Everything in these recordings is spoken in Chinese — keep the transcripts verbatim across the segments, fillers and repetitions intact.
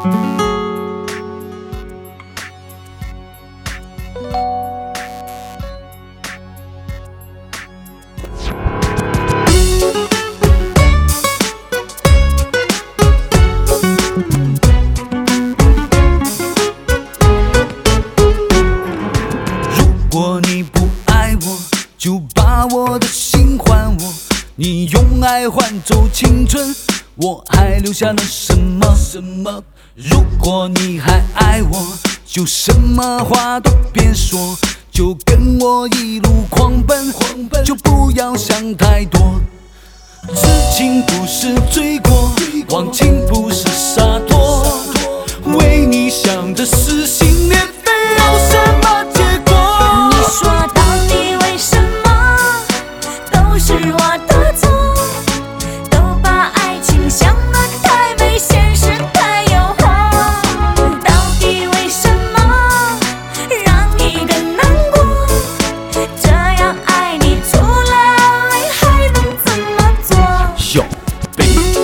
如果你不爱我，就把我的心还我。你用爱换走青春，我还留下了什么？什么？如果你还爱我，就什么话都别说，就跟我一路狂奔，狂奔就不要想太多。痴情不是罪过，忘情不是洒脱，为你想的撕心裂肺有什么结果？ 你说到底为什么都是我的错，都把爱情想得太美，现实太诱惑。到底为什么让你更难过？这样爱你除了泪还能怎么做？ Yo, baby.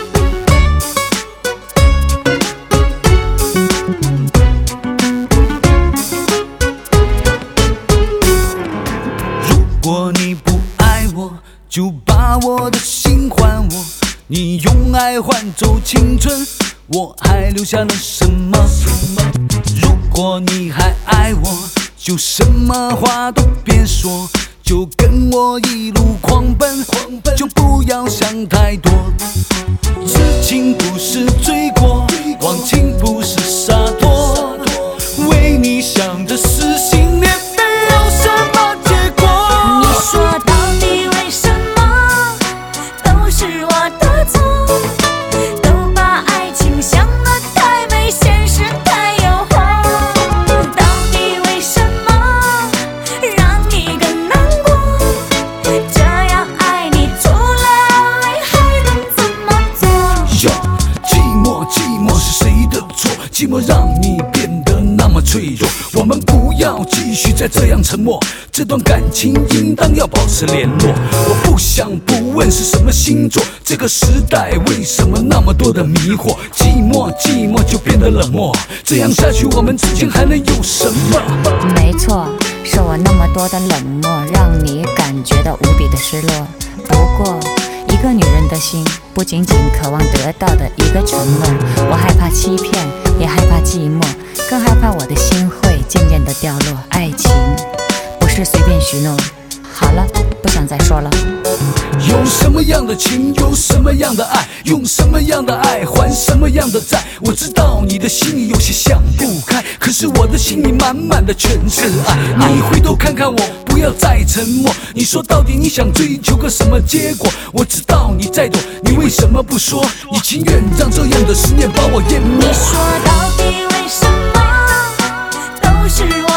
如果你不爱我，就把我的心还我。你用爱换走青春，我还留下了什么？如果你还爱我，就什么话都别说，就跟我一路狂奔，狂奔就不要想太多。痴情不是罪过，忘情不是洒脱，为你想的撕心裂肺有什么结果？ 你说到底为什么都是我的错，都把爱情想得太美，现实太诱惑。到底为什么让你更难过？这样爱你除了泪还能怎么做？ 哟，寂寞寂寞是谁的错？寂寞让你变得那么脆弱。我们不要继续再这样沉默，这段感情应当要保持联络。我不想不问是什么星座，这个时代为什么那么多的迷惑？寂寞寂寞就变得冷漠，这样下去我们之间还能有什么？ 没错，是我那么多的冷漠，让你感觉到无比的失落。不过，一个女人的心，不仅仅渴望得到的一个承诺，我害怕欺骗，也害怕寂寞，更害怕我的心会渐渐的掉落。爱情不是随便许诺。好了，不想再说了。 有什么样的情，有什么样的爱，用什么样的爱还什么样的债。我知道你的心里有些想不开，可是我的心里满满的全是爱。你回头看看我，不要再沉默。你说到底你想追求个什么结果？我知道你在躲，你为什么不说？你情愿让这样的思念把我淹没？ 你说到底为什么都是我